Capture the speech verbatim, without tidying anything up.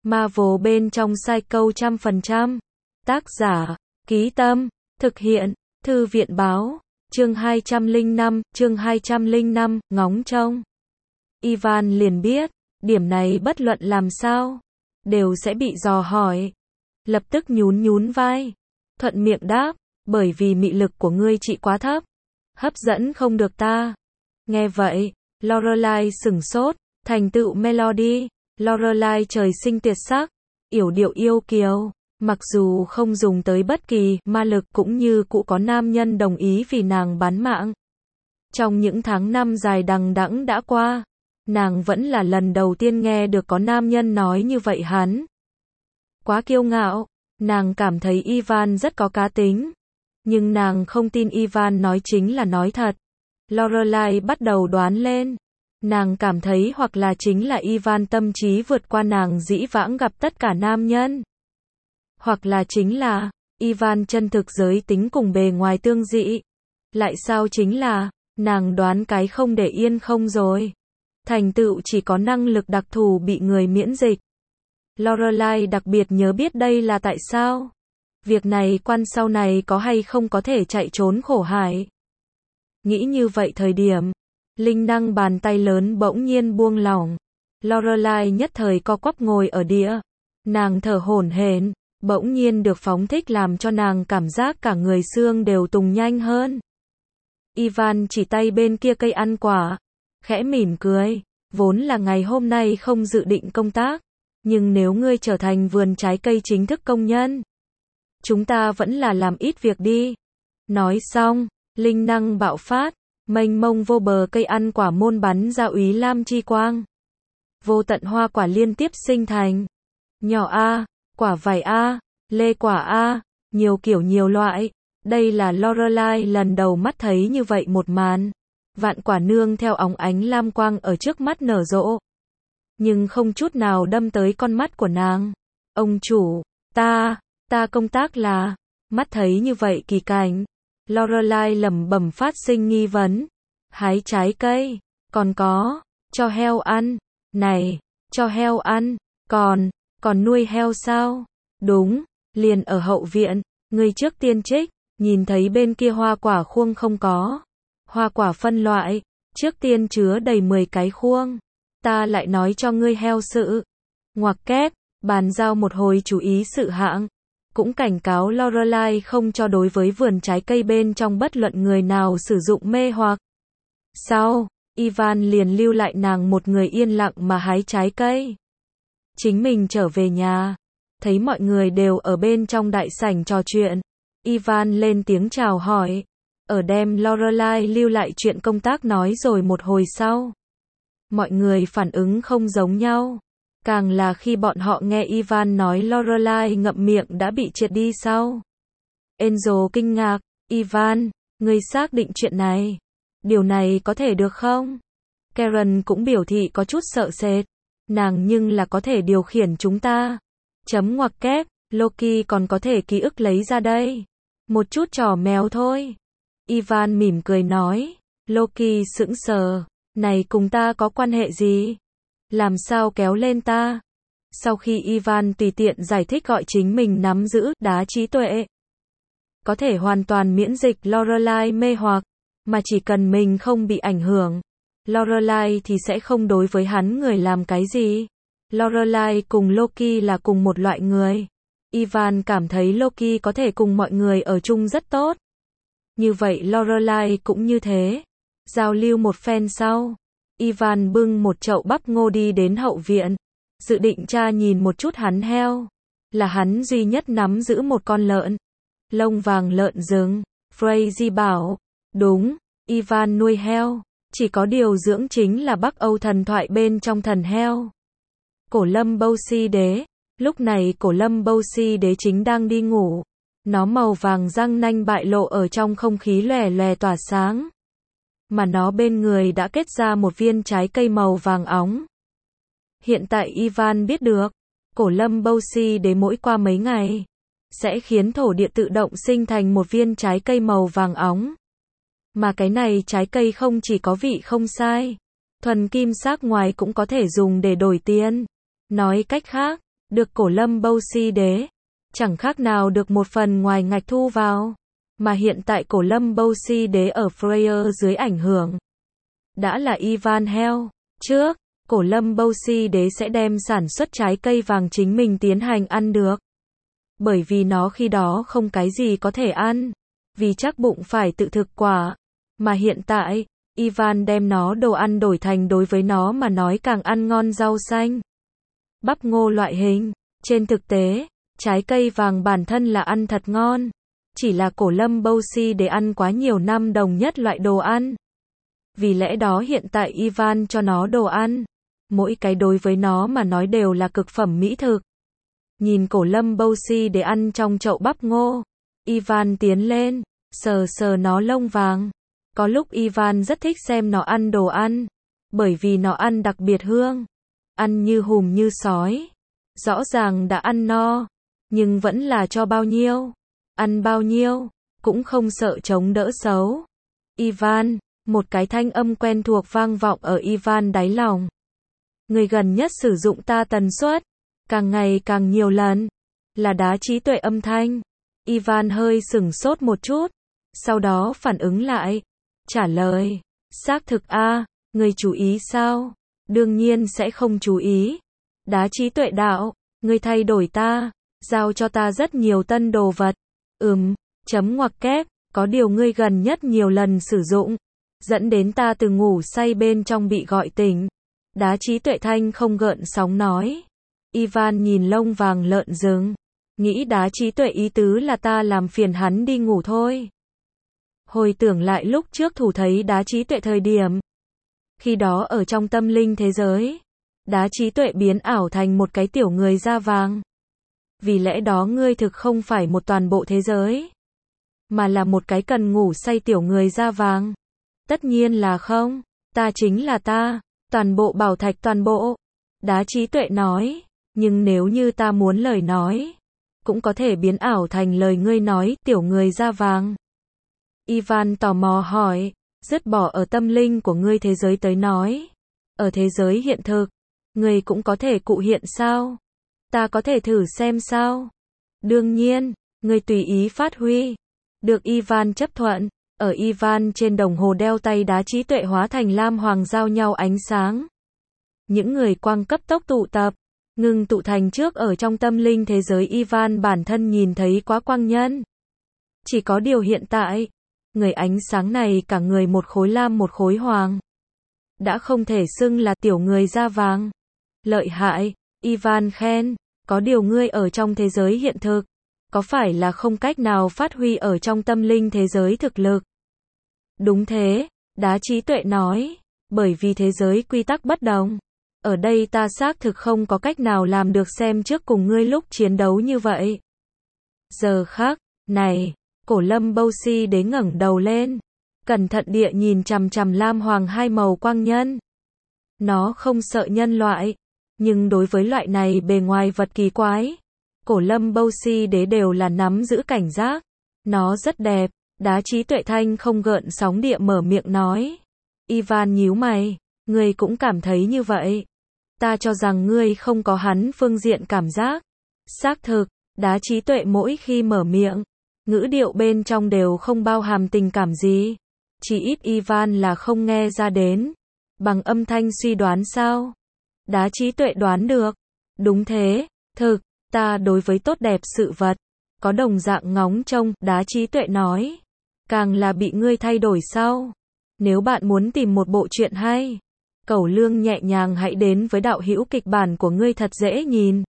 Marvel bên trong Psycho trăm phần trăm. Tác giả, Ký Tâm, thực hiện, Thư viện báo, chương hai trăm lẻ năm, chương hai trăm lẻ năm, ngóng trông. Ivan liền biết, điểm này bất luận làm sao, đều sẽ bị dò hỏi. Lập tức nhún nhún vai, thuận miệng đáp, bởi vì mị lực của ngươi chị quá thấp, hấp dẫn không được ta. Nghe vậy, Lorelai sửng sốt, thành tựu Melody, Lorelai trời sinh tuyệt sắc, yểu điệu yêu kiều, mặc dù không dùng tới bất kỳ ma lực cũng như cũ có nam nhân đồng ý vì nàng bán mạng. Trong những tháng năm dài đằng đẵng đã qua, nàng vẫn là lần đầu tiên nghe được có nam nhân nói như vậy hắn. Quá kiêu ngạo, nàng cảm thấy Ivan rất có cá tính, nhưng nàng không tin Ivan nói chính là nói thật. Lorelai bắt đầu đoán lên, nàng cảm thấy hoặc là chính là Ivan tâm trí vượt qua nàng dĩ vãng gặp tất cả nam nhân, hoặc là chính là Ivan chân thực giới tính cùng bề ngoài tương dị. Lại sao chính là, nàng đoán cái không để yên không rồi. Thành tựu chỉ có năng lực đặc thù bị người miễn dịch. Lorelai đặc biệt nhớ biết đây là tại sao. Việc này quan sau này có hay không có thể chạy trốn khổ hải. Nghĩ như vậy thời điểm, linh năng bàn tay lớn bỗng nhiên buông lỏng. Lorelai nhất thời co quắp ngồi ở địa. Nàng thở hổn hển, bỗng nhiên được phóng thích làm cho nàng cảm giác cả người xương đều tùng nhanh hơn. Ivan chỉ tay bên kia cây ăn quả, khẽ mỉm cười, vốn là ngày hôm nay không dự định công tác, nhưng nếu ngươi trở thành vườn trái cây chính thức công nhân, chúng ta vẫn là làm ít việc đi. Nói xong, linh năng bạo phát, mênh mông vô bờ cây ăn quả môn bắn ra úy lam chi quang. Vô tận hoa quả liên tiếp sinh thành. Nhỏ A, quả vải A, lê quả A, nhiều kiểu nhiều loại. Đây là Lorelai lần đầu mắt thấy như vậy một màn. Vạn quả nương theo óng ánh lam quang ở trước mắt nở rộ, nhưng không chút nào đâm tới con mắt của nàng. Ông chủ, ta, ta công tác là, mắt thấy như vậy kỳ cảnh. Lorelai lẩm bẩm phát sinh nghi vấn. Hái trái cây, còn có, cho heo ăn, này, cho heo ăn, còn, còn nuôi heo sao? Đúng, liền ở hậu viện, người trước tiên trích, nhìn thấy bên kia hoa quả khuông không có. Hoa quả phân loại, trước tiên chứa đầy mười cái khuông. Ta lại nói cho ngươi heo sự. Ngoặc kép, bàn giao một hồi chú ý sự hạng. Cũng cảnh cáo Lorelai không cho đối với vườn trái cây bên trong bất luận người nào sử dụng mê hoặc. Sau, Ivan liền lưu lại nàng một người yên lặng mà hái trái cây. Chính mình trở về nhà, thấy mọi người đều ở bên trong đại sảnh trò chuyện. Ivan lên tiếng chào hỏi, ở đem Lorelai lưu lại chuyện công tác nói rồi một hồi sau. Mọi người phản ứng không giống nhau, càng là khi bọn họ nghe Ivan nói Lorelai ngậm miệng đã bị triệt đi sau. Angel kinh ngạc, Ivan, ngươi xác định chuyện này, điều này có thể được không? Karen cũng biểu thị có chút sợ sệt, nàng nhưng là có thể điều khiển chúng ta. Chấm ngoặc kép, Loki còn có thể ký ức lấy ra đây. Một chút trò mèo thôi. Ivan mỉm cười nói. Loki sững sờ, này cùng ta có quan hệ gì? Làm sao kéo lên ta? Sau khi Ivan tùy tiện giải thích gọi chính mình nắm giữ đá trí tuệ, có thể hoàn toàn miễn dịch Lorelai mê hoặc, mà chỉ cần mình không bị ảnh hưởng, Lorelai thì sẽ không đối với hắn người làm cái gì. Lorelai cùng Loki là cùng một loại người. Ivan cảm thấy Loki có thể cùng mọi người ở chung rất tốt. Như vậy Lorelai cũng như thế. Giao lưu một phen sau, Ivan bưng một chậu bắp ngô đi đến hậu viện, dự định tra nhìn một chút hắn heo. Là hắn duy nhất nắm giữ một con lợn, lông vàng lợn rừng. Frazzy bảo, đúng, Ivan nuôi heo, chỉ có điều dưỡng chính là Bắc Âu thần thoại bên trong thần heo. Cổ Lâm Bâu Si Đế, lúc này Cổ Lâm Bâu Si Đế chính đang đi ngủ, nó màu vàng răng nanh bại lộ ở trong không khí lòe lòe tỏa sáng, mà nó bên người đã kết ra một viên trái cây màu vàng óng. Hiện tại Ivan biết được, Cổ Lâm Bâu Si Đế mỗi qua mấy ngày, sẽ khiến thổ địa tự động sinh thành một viên trái cây màu vàng óng. Mà cái này trái cây không chỉ có vị không sai, thuần kim sắc ngoài cũng có thể dùng để đổi tiền. Nói cách khác, được Cổ Lâm Bâu Si Đế, chẳng khác nào được một phần ngoài ngạch thu vào. Mà hiện tại Cổ Lâm Bâu Si Đế ở Freya dưới ảnh hưởng đã là Ivan Heo. Trước, Cổ Lâm Bâu Si Đế sẽ đem sản xuất trái cây vàng chính mình tiến hành ăn được. Bởi vì nó khi đó không cái gì có thể ăn, vì chắc bụng phải tự thực quả. Mà hiện tại, Ivan đem nó đồ ăn đổi thành đối với nó mà nói càng ăn ngon rau xanh, bắp ngô loại hình. Trên thực tế, trái cây vàng bản thân là ăn thật ngon. Chỉ là Cổ Lâm Bâu Si Đế ăn quá nhiều năm đồng nhất loại đồ ăn. Vì lẽ đó hiện tại Ivan cho nó đồ ăn, mỗi cái đối với nó mà nói đều là cực phẩm mỹ thực. Nhìn Cổ Lâm Bâu Si Đế ăn trong chậu bắp ngô, Ivan tiến lên, sờ sờ nó lông vàng. Có lúc Ivan rất thích xem nó ăn đồ ăn, bởi vì nó ăn đặc biệt hương, ăn như hùm như sói. Rõ ràng đã ăn no, nhưng vẫn là cho bao nhiêu, ăn bao nhiêu, cũng không sợ chống đỡ xấu. Ivan, một cái thanh âm quen thuộc vang vọng ở Ivan đáy lòng. Người gần nhất sử dụng ta tần suất, càng ngày càng nhiều lần, là Đá Trí Tuệ âm thanh. Ivan hơi sửng sốt một chút, sau đó phản ứng lại, trả lời, xác thực a, người chú ý sao? Đương nhiên sẽ không chú ý. Đá Trí Tuệ đạo, người thay đổi ta, giao cho ta rất nhiều tân đồ vật. Ừm, chấm ngoặc kép, có điều ngươi gần nhất nhiều lần sử dụng, dẫn đến ta từ ngủ say bên trong bị gọi tỉnh. Đá Trí Tuệ thanh không gợn sóng nói. Ivan nhìn lông vàng lợn rừng, nghĩ Đá Trí Tuệ ý tứ là ta làm phiền hắn đi ngủ thôi. Hồi tưởng lại lúc trước thủ thấy Đá Trí Tuệ thời điểm, khi đó ở trong tâm linh thế giới, Đá Trí Tuệ biến ảo thành một cái tiểu người da vàng. Vì lẽ đó ngươi thực không phải một toàn bộ thế giới, mà là một cái cần ngủ say tiểu người da vàng. Tất nhiên là không, ta chính là ta, toàn bộ bảo thạch toàn bộ. Đá Trí Tuệ nói, nhưng nếu như ta muốn lời nói, cũng có thể biến ảo thành lời ngươi nói, tiểu người da vàng. Ivan tò mò hỏi, dứt bỏ ở tâm linh của ngươi thế giới tới nói, ở thế giới hiện thực, ngươi cũng có thể cụ hiện sao? Ta có thể thử xem sao? Đương nhiên, ngươi tùy ý phát huy. Được Ivan chấp thuận, ở Ivan trên đồng hồ đeo tay Đá Trí Tuệ hóa thành lam hoàng giao nhau ánh sáng. Những người quang cấp tốc tụ tập, ngừng tụ thành trước ở trong tâm linh thế giới Ivan bản thân nhìn thấy quá quang nhân. Chỉ có điều hiện tại, người ánh sáng này cả người một khối lam một khối hoàng. Đã không thể xưng là tiểu người da vàng. Lợi hại, Ivan khen, có điều ngươi ở trong thế giới hiện thực, có phải là không cách nào phát huy ở trong tâm linh thế giới thực lực? Đúng thế, Đá Trí Tuệ nói, bởi vì thế giới quy tắc bất đồng. Ở đây ta xác thực không có cách nào làm được xem trước cùng ngươi lúc chiến đấu như vậy. Giờ khác này, Cổ Lâm Bâu Si Đế ngẩng đầu lên, cẩn thận địa nhìn chằm chằm lam hoàng hai màu quang nhân. Nó không sợ nhân loại, nhưng đối với loại này bề ngoài vật kỳ quái, Cổ Lâm Bâu Si Đế đều là nắm giữ cảnh giác. Nó rất đẹp. Đá Trí Tuệ thanh không gợn sóng địa mở miệng nói. Ivan nhíu mày, ngươi cũng cảm thấy như vậy? Ta cho rằng ngươi không có hắn phương diện cảm giác. Xác thực, Đá Trí Tuệ mỗi khi mở miệng, ngữ điệu bên trong đều không bao hàm tình cảm gì. Chỉ ít Ivan là không nghe ra đến. Bằng âm thanh suy đoán sao? Đá Trí Tuệ đoán được. Đúng thế, thực, ta đối với tốt đẹp sự vật, có đồng dạng ngóng trông, Đá Trí Tuệ nói. Càng là bị ngươi thay đổi sau. Nếu bạn muốn tìm một bộ truyện hay, Cẩu Lương nhẹ nhàng hãy đến với đạo hữu kịch bản của ngươi thật dễ nhìn.